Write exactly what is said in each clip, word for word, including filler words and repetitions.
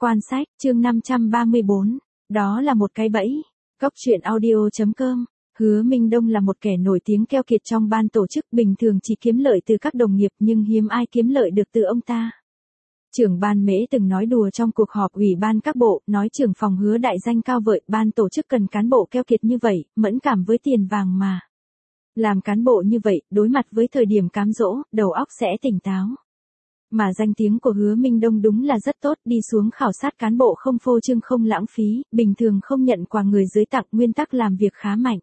Quan sách, chương năm trăm ba mươi bốn, đó là một cái bẫy. Góc truyện audio chấm com. Hứa Minh Đông là một kẻ nổi tiếng keo kiệt trong ban tổ chức, bình thường chỉ kiếm lợi từ các đồng nghiệp nhưng hiếm ai kiếm lợi được từ ông ta. Trưởng ban Mễ từng nói đùa trong cuộc họp ủy ban các bộ, nói trưởng phòng Hứa đại danh cao vợi, ban tổ chức cần cán bộ keo kiệt như vậy, mẫn cảm với tiền vàng mà. Làm cán bộ như vậy, đối mặt với thời điểm cám dỗ, đầu óc sẽ tỉnh táo. Mà danh tiếng của Hứa Minh Đông đúng là rất tốt, đi xuống khảo sát cán bộ không phô trương không lãng phí, bình thường không nhận quà người dưới tặng, nguyên tắc làm việc khá mạnh.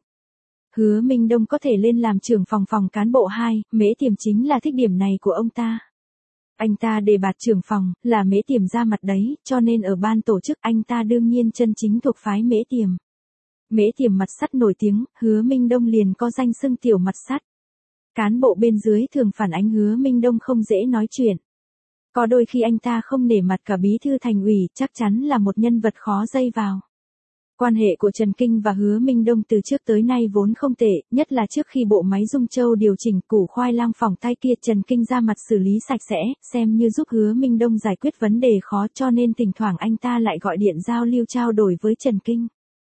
Hứa Minh Đông có thể lên làm trưởng phòng phòng cán bộ hai, Mễ Tiềm chính là thích điểm này của ông ta. Anh ta đề bạt trưởng phòng, là Mễ Tiềm ra mặt đấy, cho nên ở ban tổ chức anh ta đương nhiên chân chính thuộc phái Mễ Tiềm. Mễ Tiềm mặt sắt nổi tiếng, Hứa Minh Đông liền có danh xưng tiểu mặt sắt. Cán bộ bên dưới thường phản ánh Hứa Minh Đông không dễ nói chuyện. Có đôi khi anh ta không nể mặt cả bí thư thành ủy, chắc chắn là một nhân vật khó dây vào. Quan hệ của Trần Kinh và Hứa Minh Đông từ trước tới nay vốn không tệ, nhất là trước khi bộ máy Dung Châu điều chỉnh củ khoai lang phỏng tay kia, Trần Kinh ra mặt xử lý sạch sẽ, xem như giúp Hứa Minh Đông giải quyết vấn đề khó, cho nên thỉnh thoảng anh ta lại gọi điện giao lưu trao đổi với Trần Kinh.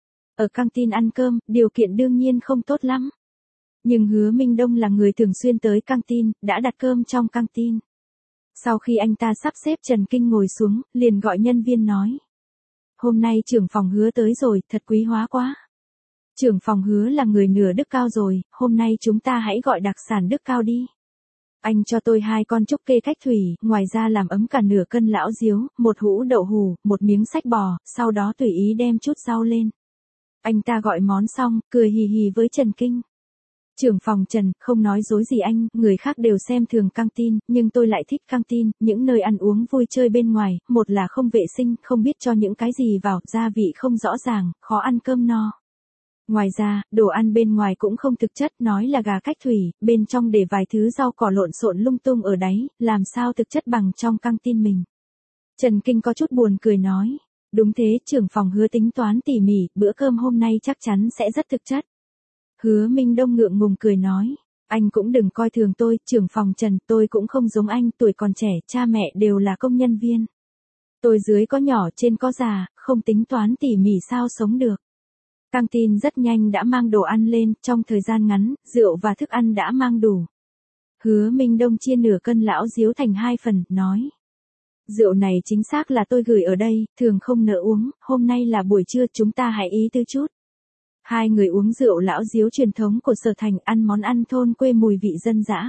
Ở căng tin ăn cơm, điều kiện đương nhiên không tốt lắm. Nhưng Hứa Minh Đông là người thường xuyên tới căng tin, đã đặt cơm trong căng tin. Sau khi anh ta sắp xếp Trần Kinh ngồi xuống, liền gọi nhân viên nói. Hôm nay trưởng phòng Hứa tới rồi, thật quý hóa quá. Trưởng phòng Hứa là người nửa đức cao rồi, hôm nay chúng ta hãy gọi đặc sản đức cao đi. Anh cho tôi hai con trúc kê cách thủy, ngoài ra làm ấm cả nửa cân lão diếu, một hũ đậu hủ, một miếng sách bò, sau đó tùy ý đem chút rau lên. Anh ta gọi món xong, cười hì hì với Trần Kinh. Trưởng phòng Trần, không nói dối gì anh, người khác đều xem thường căng tin, nhưng tôi lại thích căng tin, những nơi ăn uống vui chơi bên ngoài, một là không vệ sinh, không biết cho những cái gì vào, gia vị không rõ ràng, khó ăn cơm no. Ngoài ra, đồ ăn bên ngoài cũng không thực chất, nói là gà cách thủy, bên trong để vài thứ rau cỏ lộn xộn lung tung ở đáy, làm sao thực chất bằng trong căng tin mình. Trần Kinh có chút buồn cười nói, đúng thế, trưởng phòng Hứa tính toán tỉ mỉ, bữa cơm hôm nay chắc chắn sẽ rất thực chất. Hứa Minh Đông ngượng ngùng cười nói, anh cũng đừng coi thường tôi, trưởng phòng Trần, tôi cũng không giống anh, tuổi còn trẻ, cha mẹ đều là công nhân viên. Tôi dưới có nhỏ trên có già, không tính toán tỉ mỉ sao sống được. Căng tin rất nhanh đã mang đồ ăn lên, trong thời gian ngắn, rượu và thức ăn đã mang đủ. Hứa Minh Đông chia nửa cân lão diếu thành hai phần, nói. Rượu này chính xác là tôi gửi ở đây, thường không nỡ uống, hôm nay là buổi trưa chúng ta hãy ý tư chút. Hai người uống rượu lão diếu truyền thống của Sở Thành, ăn món ăn thôn quê mùi vị dân dã.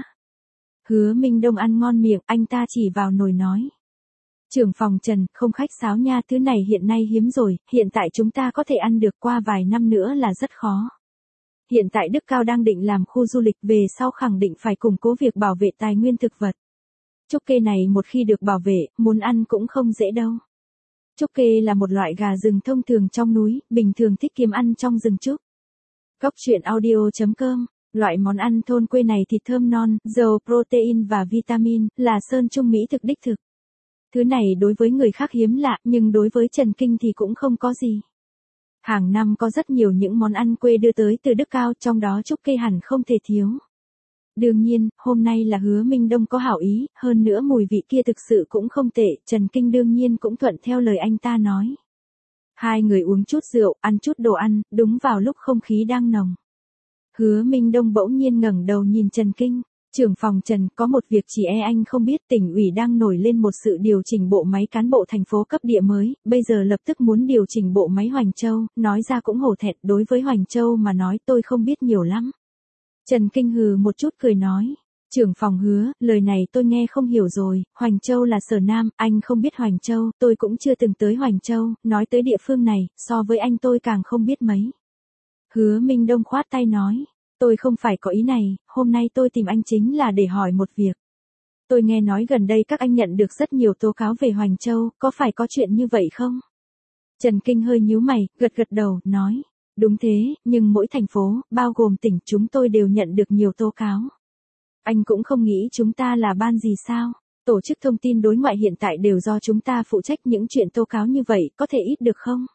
Hứa Minh Đông ăn ngon miệng, anh ta chỉ vào nồi nói. Trưởng phòng Trần, không khách sáo nha, thứ này hiện nay hiếm rồi, hiện tại chúng ta có thể ăn được, qua vài năm nữa là rất khó. Hiện tại Đức Cao đang định làm khu du lịch, về sau khẳng định phải củng cố việc bảo vệ tài nguyên thực vật. Trúc kê này một khi được bảo vệ, muốn ăn cũng không dễ đâu. Trúc kê là một loại gà rừng thông thường trong núi, bình thường thích kiếm ăn trong rừng trúc. Góc truyện audio chấm com. Loại món ăn thôn quê này thịt thơm non, giàu protein và vitamin, là sơn trung mỹ thực đích thực. Thứ này đối với người khác hiếm lạ, nhưng đối với Trần Kinh thì cũng không có gì. Hàng năm có rất nhiều những món ăn quê đưa tới từ Đức Cao, trong đó trúc kê hẳn không thể thiếu. Đương nhiên, hôm nay là Hứa Minh Đông có hảo ý, hơn nữa mùi vị kia thực sự cũng không tệ, Trần Kinh đương nhiên cũng thuận theo lời anh ta nói. Hai người uống chút rượu, ăn chút đồ ăn, đúng vào lúc không khí đang nồng. Hứa Minh Đông bỗng nhiên ngẩng đầu nhìn Trần Kinh, trưởng phòng Trần, có một việc chỉ e anh không biết, tỉnh ủy đang nổi lên một sự điều chỉnh bộ máy cán bộ thành phố cấp địa mới, bây giờ lập tức muốn điều chỉnh bộ máy Hoành Châu, nói ra cũng hổ thẹn, đối với Hoành Châu mà nói tôi không biết nhiều lắm. Trần Kinh hừ một chút cười nói, trưởng phòng Hứa, lời này tôi nghe không hiểu rồi, Hoành Châu là Sở Nam, anh không biết Hoành Châu, tôi cũng chưa từng tới Hoành Châu, nói tới địa phương này, so với anh tôi càng không biết mấy. Hứa Minh Đông khoát tay nói, tôi không phải có ý này, hôm nay tôi tìm anh chính là để hỏi một việc. Tôi nghe nói gần đây các anh nhận được rất nhiều tố cáo về Hoành Châu, có phải có chuyện như vậy không? Trần Kinh hơi nhíu mày, gật gật đầu, nói. Đúng thế, nhưng mỗi thành phố, bao gồm tỉnh, chúng tôi đều nhận được nhiều tố cáo. Anh cũng không nghĩ chúng ta là ban gì sao? Tổ chức thông tin đối ngoại hiện tại đều do chúng ta phụ trách, những chuyện tố cáo như vậy, có thể ít được không?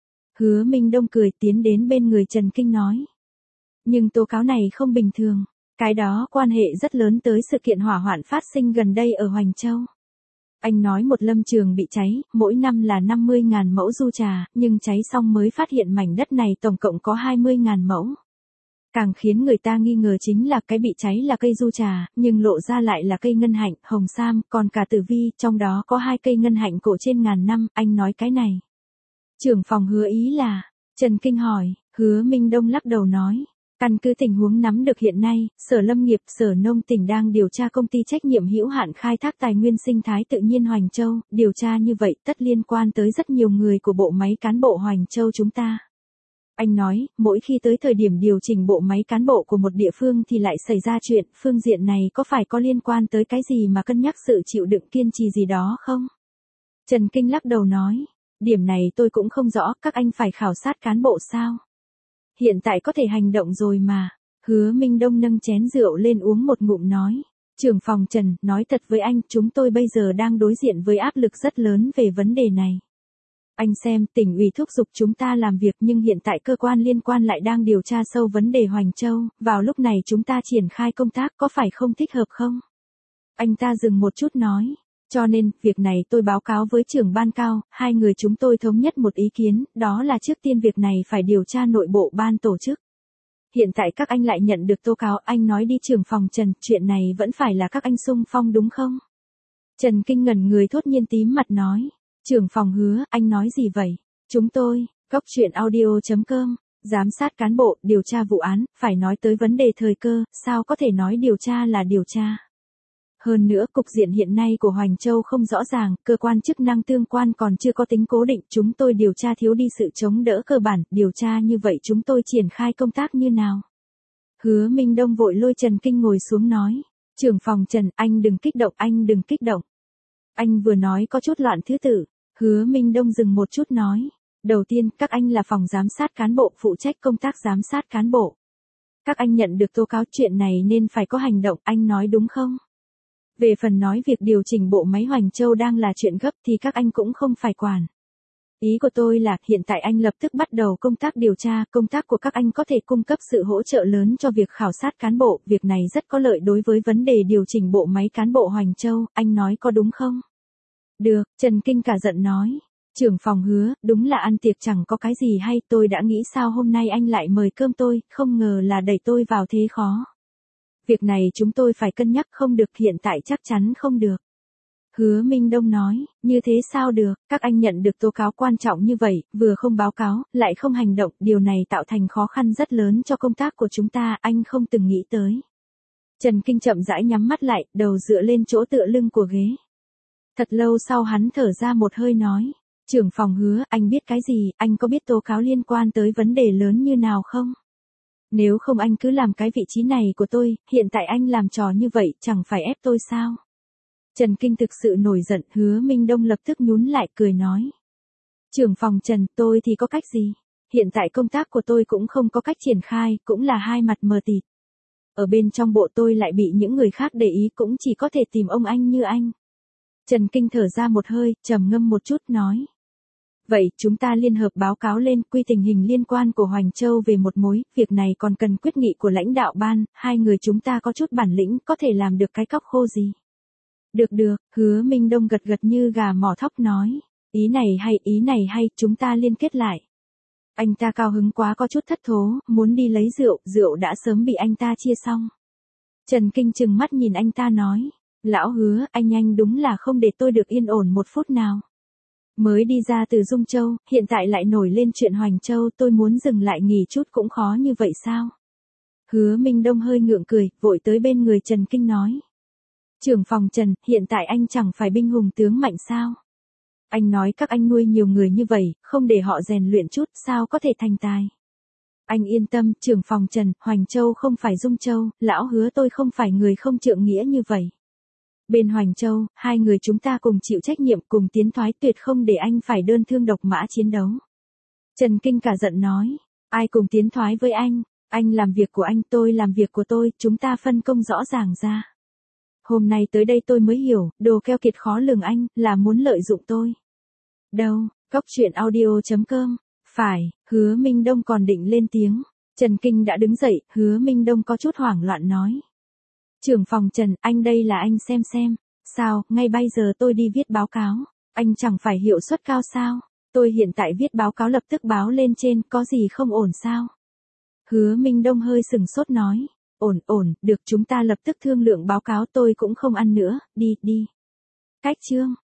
Hứa Minh Đông cười tiến đến bên người Trần Kinh nói. Nhưng tố cáo này không bình thường. Cái đó quan hệ rất lớn tới sự kiện hỏa hoạn phát sinh gần đây ở Hoành Châu. Anh nói một lâm trường bị cháy, mỗi năm là năm mươi ngàn mẫu du trà, nhưng cháy xong mới phát hiện mảnh đất này tổng cộng có hai mươi ngàn mẫu. Càng khiến người ta nghi ngờ chính là cái bị cháy là cây du trà, nhưng lộ ra lại là cây ngân hạnh, hồng sam, còn cả tử vi, trong đó có hai cây ngân hạnh cổ trên ngàn năm, anh nói cái này. Trưởng phòng Hứa ý là, Trần Kinh hỏi, Hứa Minh Đông lắc đầu nói. Căn cứ tình huống nắm được hiện nay, Sở Lâm nghiệp, Sở Nông tỉnh đang điều tra công ty trách nhiệm hữu hạn khai thác tài nguyên sinh thái tự nhiên Hoành Châu, điều tra như vậy tất liên quan tới rất nhiều người của bộ máy cán bộ Hoành Châu chúng ta. Anh nói, mỗi khi tới thời điểm điều chỉnh bộ máy cán bộ của một địa phương thì lại xảy ra chuyện, phương diện này có phải có liên quan tới cái gì mà cân nhắc sự chịu đựng kiên trì gì đó không? Trần Kinh lắc đầu nói, điểm này tôi cũng không rõ, các anh phải khảo sát cán bộ sao? Hiện tại có thể hành động rồi mà. Hứa Minh Đông nâng chén rượu lên uống một ngụm nói. Trưởng phòng Trần, nói thật với anh, chúng tôi bây giờ đang đối diện với áp lực rất lớn về vấn đề này. Anh xem, tỉnh ủy thúc giục chúng ta làm việc nhưng hiện tại cơ quan liên quan lại đang điều tra sâu vấn đề Hoành Châu, vào lúc này chúng ta triển khai công tác có phải không thích hợp không? Anh ta dừng một chút nói. Cho nên, việc này tôi báo cáo với trưởng ban cao, hai người chúng tôi thống nhất một ý kiến, đó là trước tiên việc này phải điều tra nội bộ ban tổ chức. Hiện tại các anh lại nhận được tố cáo, anh nói đi trưởng phòng Trần, chuyện này vẫn phải là các anh xung phong đúng không? Trần Kinh ngẩn người thốt nhiên tím mặt nói, trưởng phòng Hứa, anh nói gì vậy? Chúng tôi, cốc truyện audio chấm com, giám sát cán bộ, điều tra vụ án, phải nói tới vấn đề thời cơ, sao có thể nói điều tra là điều tra? Hơn nữa, cục diện hiện nay của Hoành Châu không rõ ràng, cơ quan chức năng tương quan còn chưa có tính cố định, chúng tôi điều tra thiếu đi sự chống đỡ cơ bản, điều tra như vậy chúng tôi triển khai công tác như nào? Hứa Minh Đông vội lôi Trần Kinh ngồi xuống nói, trưởng phòng Trần, anh đừng kích động, anh đừng kích động. Anh vừa nói có chút loạn thứ tự, Hứa Minh Đông dừng một chút nói, đầu tiên, các anh là phòng giám sát cán bộ, phụ trách công tác giám sát cán bộ. Các anh nhận được tố cáo chuyện này nên phải có hành động, anh nói đúng không? Về phần nói việc điều chỉnh bộ máy Hoành Châu đang là chuyện gấp thì các anh cũng không phải quản. Ý của tôi là hiện tại anh lập tức bắt đầu công tác điều tra, công tác của các anh có thể cung cấp sự hỗ trợ lớn cho việc khảo sát cán bộ, việc này rất có lợi đối với vấn đề điều chỉnh bộ máy cán bộ Hoành Châu, anh nói có đúng không? Được, Trần Kinh cả giận nói. Trưởng phòng Hứa, đúng là ăn tiệc chẳng có cái gì hay, tôi đã nghĩ sao hôm nay anh lại mời cơm tôi, không ngờ là đẩy tôi vào thế khó. Việc này chúng tôi phải cân nhắc không được, hiện tại chắc chắn không được. Hứa Minh Đông nói, như thế sao được, các anh nhận được tố cáo quan trọng như vậy, vừa không báo cáo, lại không hành động, điều này tạo thành khó khăn rất lớn cho công tác của chúng ta, anh không từng nghĩ tới. Trần Kinh chậm rãi nhắm mắt lại, đầu dựa lên chỗ tựa lưng của ghế. Thật lâu sau hắn thở ra một hơi nói, trưởng phòng Hứa, anh biết cái gì, anh có biết tố cáo liên quan tới vấn đề lớn như nào không? Nếu không anh cứ làm cái vị trí này của tôi, hiện tại anh làm trò như vậy, chẳng phải ép tôi sao? Trần Kinh thực sự nổi giận, Hứa Minh Đông lập tức nhún lại cười nói. Trưởng phòng Trần, tôi thì có cách gì? Hiện tại công tác của tôi cũng không có cách triển khai, cũng là hai mặt mờ tịt. Ở bên trong bộ tôi lại bị những người khác để ý, cũng chỉ có thể tìm ông anh như anh. Trần Kinh thở ra một hơi, trầm ngâm một chút nói. Vậy, chúng ta liên hợp báo cáo lên quy tình hình liên quan của Hoành Châu về một mối, việc này còn cần quyết nghị của lãnh đạo ban, hai người chúng ta có chút bản lĩnh, có thể làm được cái cóc khô gì. Được được, Hứa Minh Đông gật gật như gà mỏ thóc nói, ý này hay, ý này hay, chúng ta liên kết lại. Anh ta cao hứng quá có chút thất thố, muốn đi lấy rượu, rượu đã sớm bị anh ta chia xong. Trần Kinh trừng mắt nhìn anh ta nói, lão Hứa, anh anh đúng là không để tôi được yên ổn một phút nào. Mới đi ra từ Dung Châu, hiện tại lại nổi lên chuyện Hoành Châu, tôi muốn dừng lại nghỉ chút cũng khó như vậy sao? Hứa Minh Đông hơi ngượng cười, vội tới bên người Trần Kinh nói. Trưởng phòng Trần, hiện tại anh chẳng phải binh hùng tướng mạnh sao? Anh nói các anh nuôi nhiều người như vậy, không để họ rèn luyện chút, sao có thể thành tài? Anh yên tâm, trưởng phòng Trần, Hoành Châu không phải Dung Châu, lão Hứa tôi không phải người không trượng nghĩa như vậy. Bên Hoành Châu, hai người chúng ta cùng chịu trách nhiệm, cùng tiến thoái, tuyệt không để anh phải đơn thương độc mã chiến đấu. Trần Kinh cả giận nói, ai cùng tiến thoái với anh, anh làm việc của anh, tôi làm việc của tôi, chúng ta phân công rõ ràng ra. Hôm nay tới đây tôi mới hiểu, đồ keo kiệt khó lường anh, là muốn lợi dụng tôi. Đâu, cốc truyện audio chấm com, phải, Hứa Minh Đông còn định lên tiếng. Trần Kinh đã đứng dậy, Hứa Minh Đông có chút hoảng loạn nói. Trưởng phòng Trần, anh đây là anh xem xem, Sao, ngay bây giờ tôi đi viết báo cáo. Anh chẳng phải hiệu suất cao sao? Tôi hiện tại viết báo cáo lập tức báo lên trên, có gì không ổn sao? Hứa Minh Đông hơi sừng sốt nói. Ổn, ổn, được chúng ta lập tức thương lượng báo cáo tôi cũng không ăn nữa, đi, đi. Cách chương.